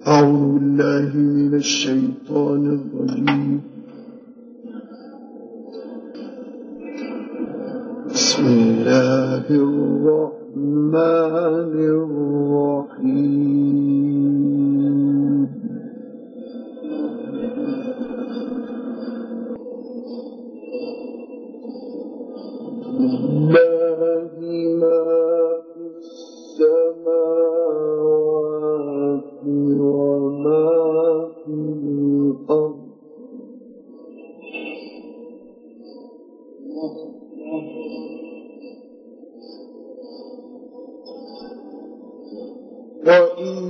أعوذ بالله من الشيطان الرجيم. بسم الله الرحمن الرحيم. لله ما في السماوات وما في الأرض وإن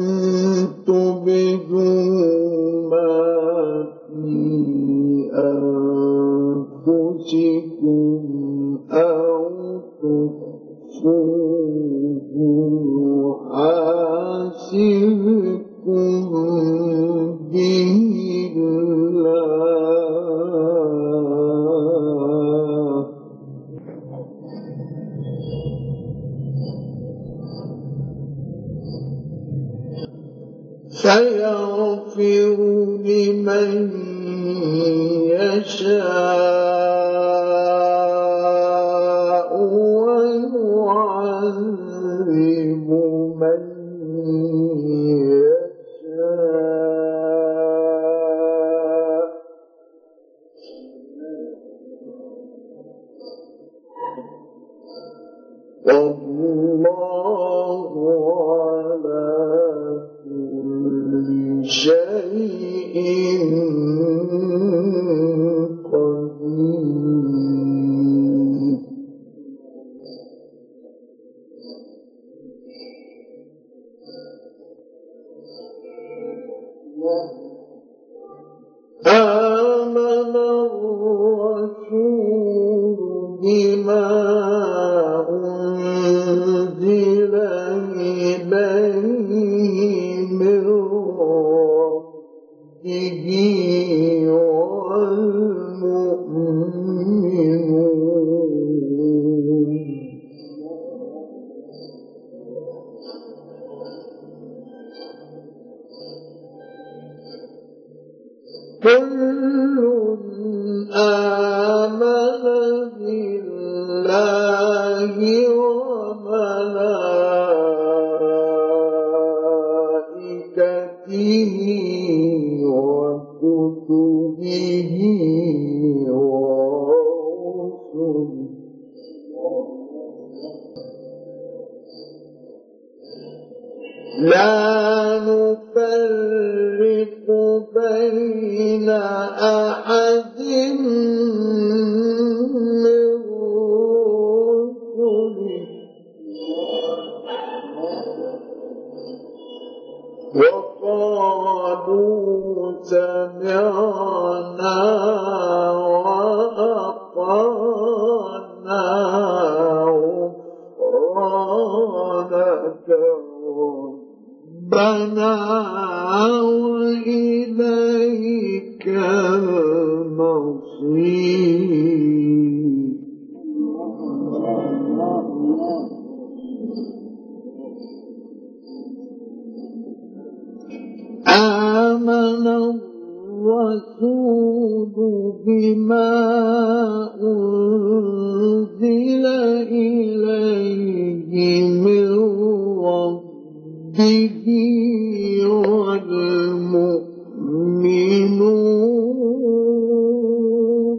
تبدوا ما في أنفسكم أو تخفوه يحاسبكم به الله فيغفر لمن يشاء ويعذب من يشاء والله على شيء قدير. آمن الرسول بما أنزل إليه من ربه والمؤمنون كل آمن بالله وملائكته وكتبه ورسله لا نفرق بين أحد من رسله وقالوا سمعنا وأطعنا غفرانك ربنا وإليك المصير. آمن الرسول بما أنزل إليه من ربه والمؤمنون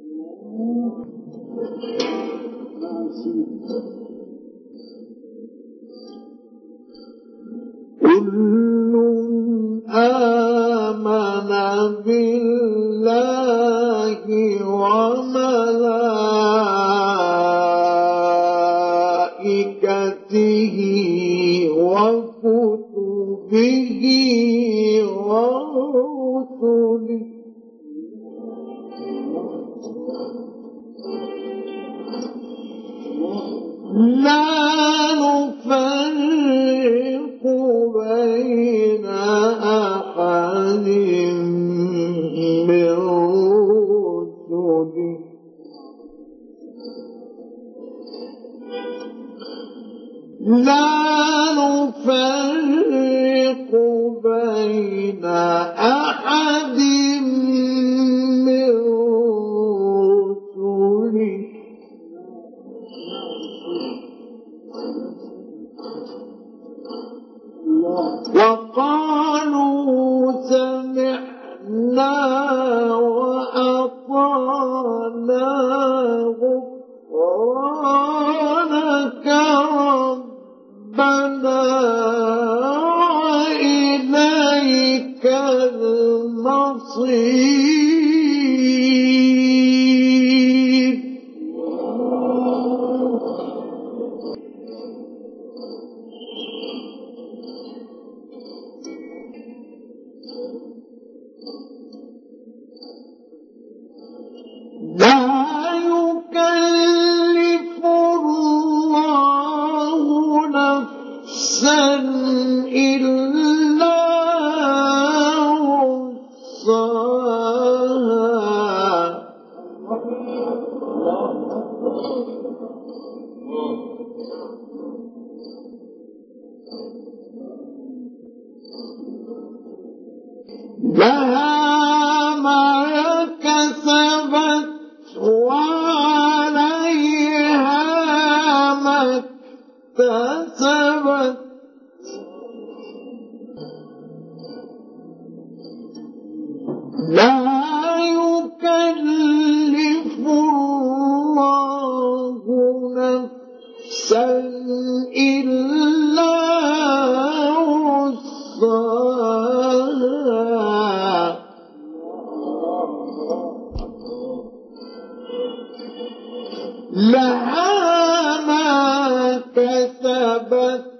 كل آمن بالله وملائكته وكتبه ورسله لا نفرق بين أحد من رسله لا نفرق بين بين أحد من رسله وقالوا سمعنا وأطعنا غفرانك ربنا وإليك المصير. لا يكلف الله نفسا إلا وسعها لها ما كسبت وعليها ما اكتسبت لا يكلف الله نفسا إلا وسعها لها ما كسبت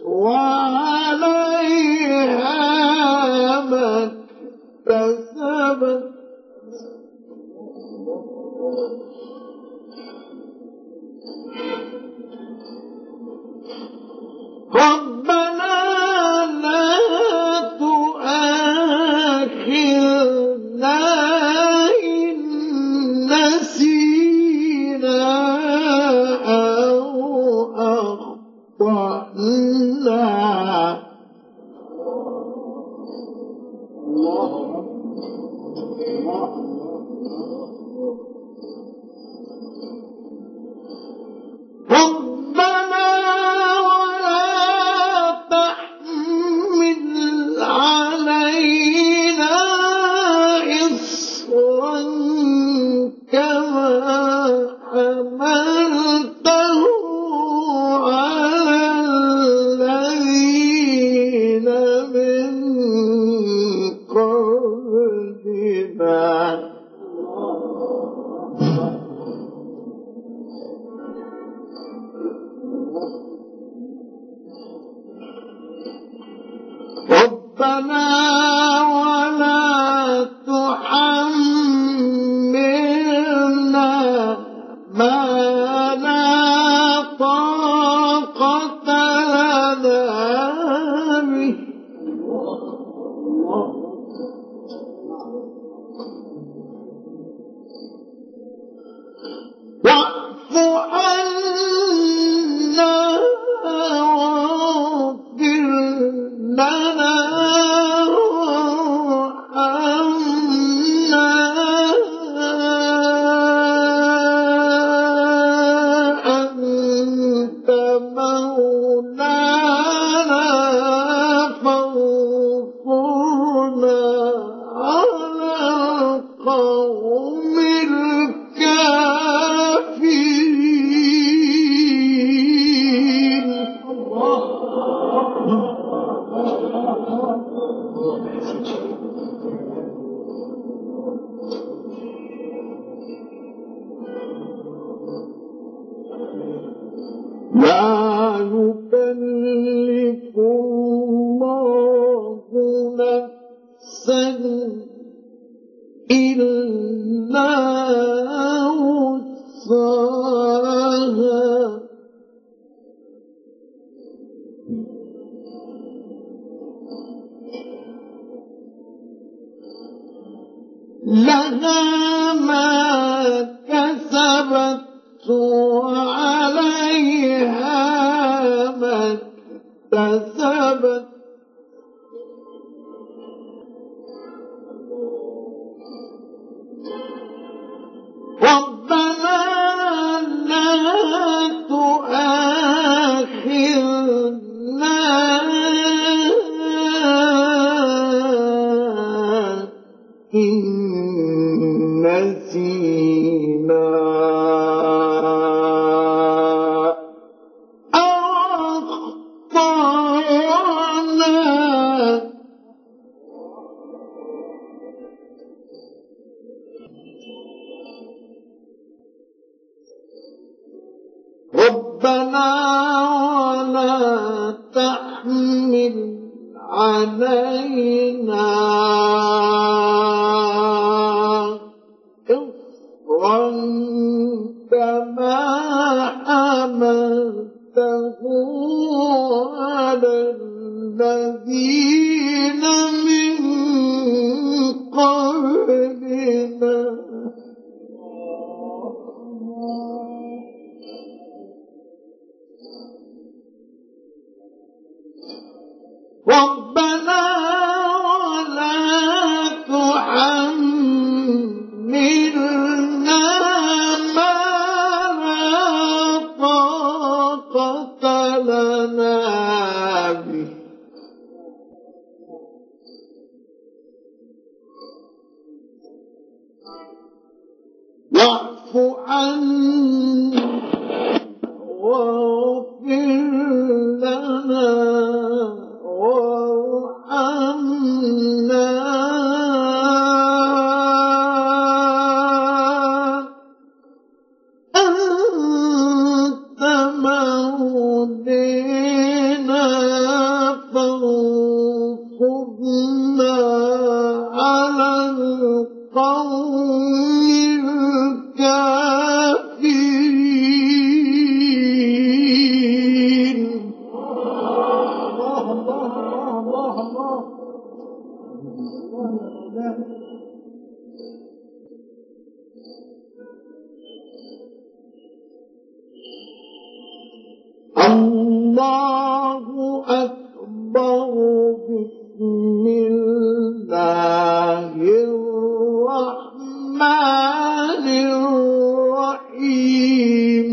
وعليها ما اكتسبت ربنا لا تؤاخذنا إن نسينا أو أخطأنا ربنا ولا تحمل علينا إصرا كما حملته على الذين من قبلنا ربنا ولا تحملنا ما لا طاقة لنا به واعف عنا واغفر لنا وارحمنا أنت مولانا فانصرنا على القوم الكافرين. لا يكلف الله نفسا إلا وسعها لها ما كسبت وعليها ما اكتسبت علينا إصرا كما حملته على الذين من قبلنا ربنا ولا تحملنا ما لا طاقة لنا به واعف عنا واغفر لنا وارحمنا أنت مولانا فانصرنا على القوم الكافرين الله أكبر بسم الله الرحمن الرحيم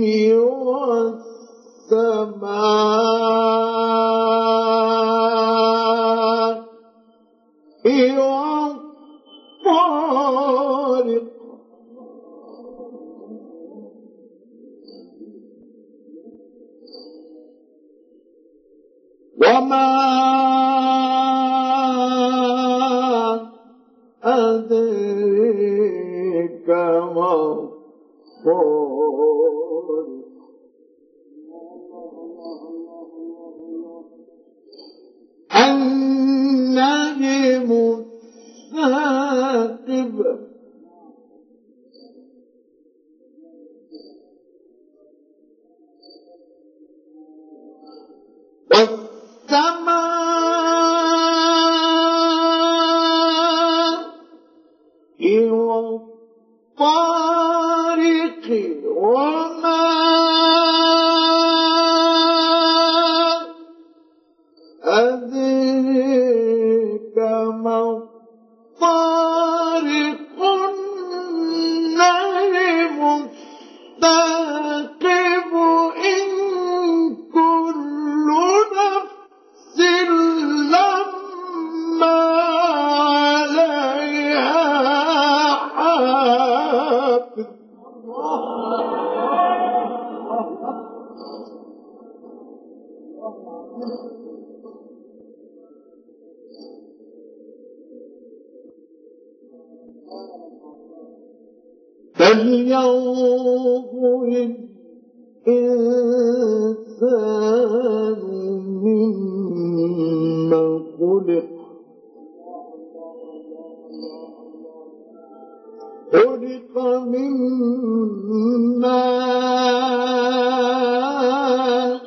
والسماء والطارق وما أدريك ما الطارق النجم الثاقب والسماء والطارق وما أدريك ما الطارق النجم الثاقب إن كل نفس لما عليها حافظ فلينظر الإنسان مما خلق خلق من ماء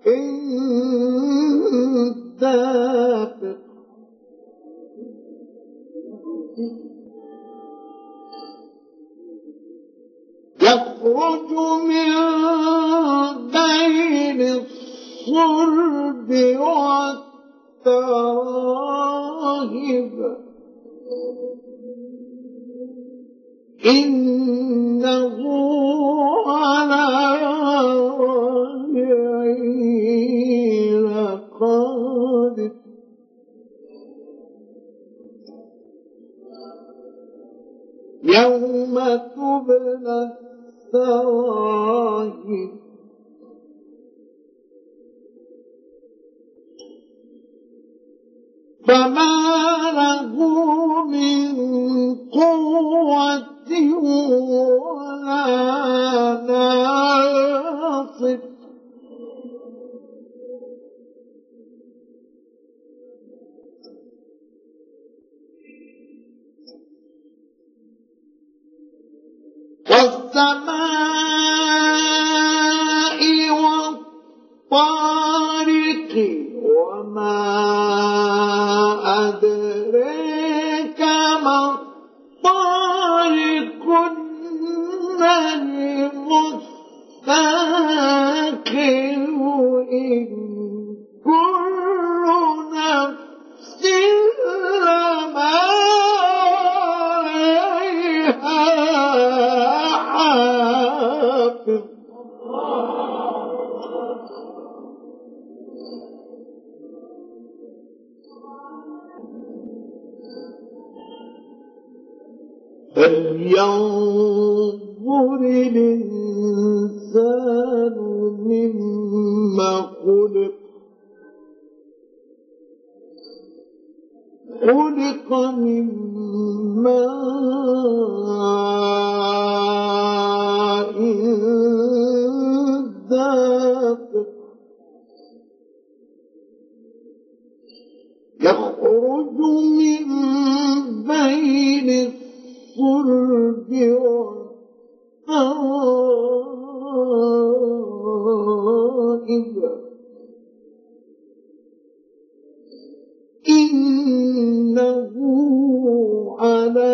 دافق يخرج من بين الصلب والتراهب إنه على رجعه لقادر يوم تبلى السرائر فما له من قوة ولا ناصر والسماء والطارق وما أدريك ما الطارق المستقيم إن كل نفس لما عليها حافظ فلينظر الإنسان مما خلق من ماء دافق يخرج من بين الصلب والترائب إنه على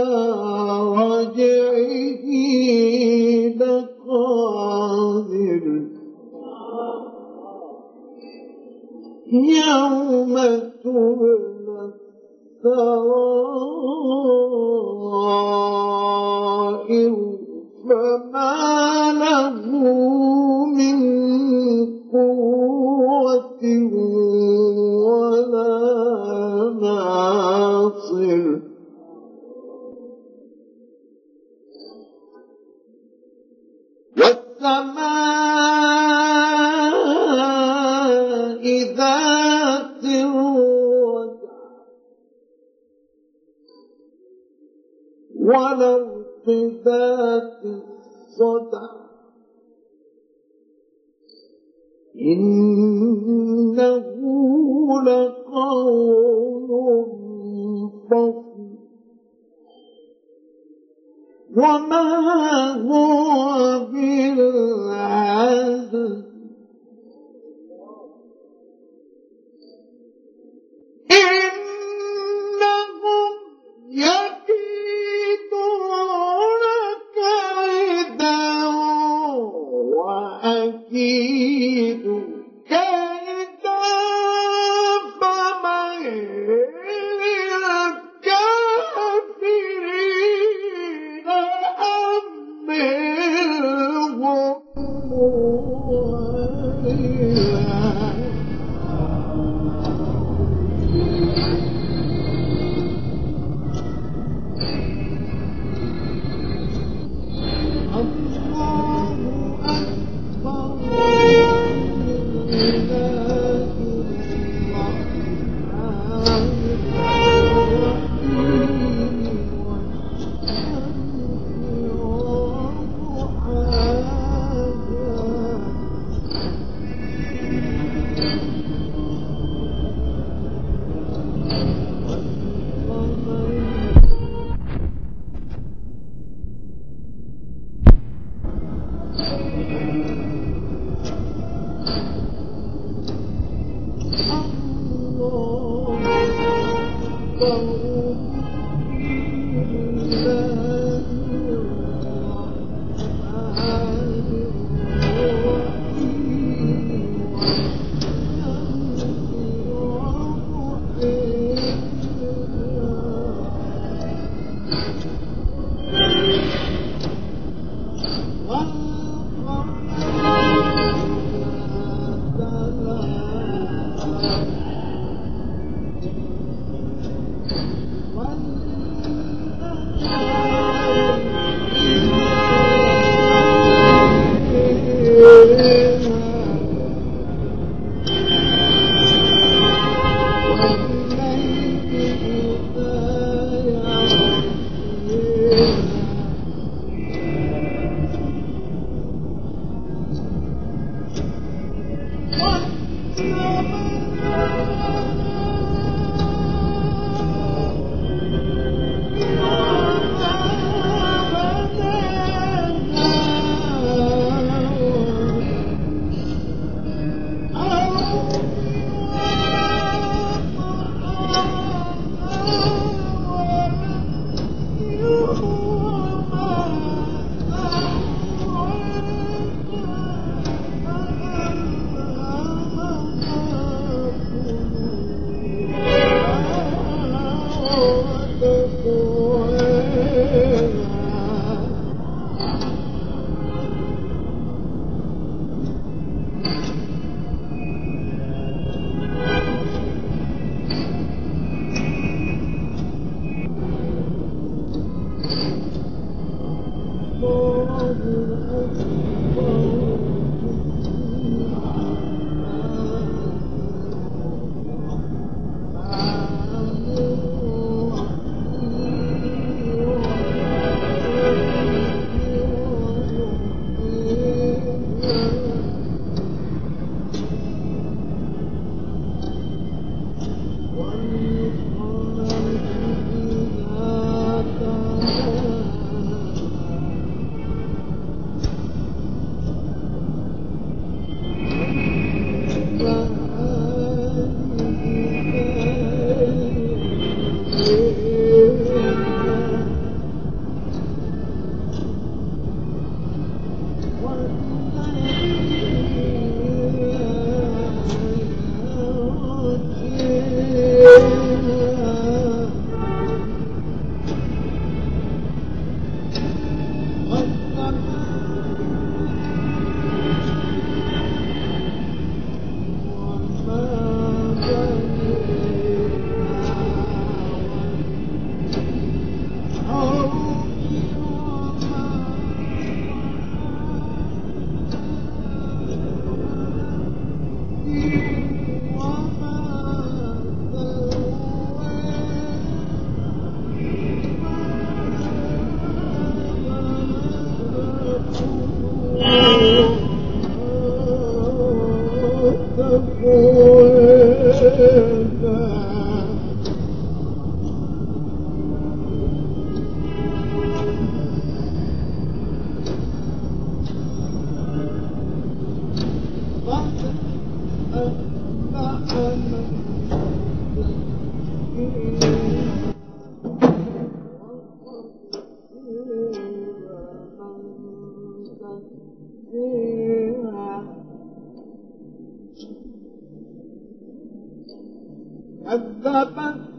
رجعه لقادر يوم تبلى السرائر فما له من قوة ولا ناصر والسماء ذات الرجع والأرض ذات الصدع إنه لقول فصل وما هو بالعزل إنهم يكيدون كيدا وأكيد كيدا فمهل الكافرين أمهلهم كذبت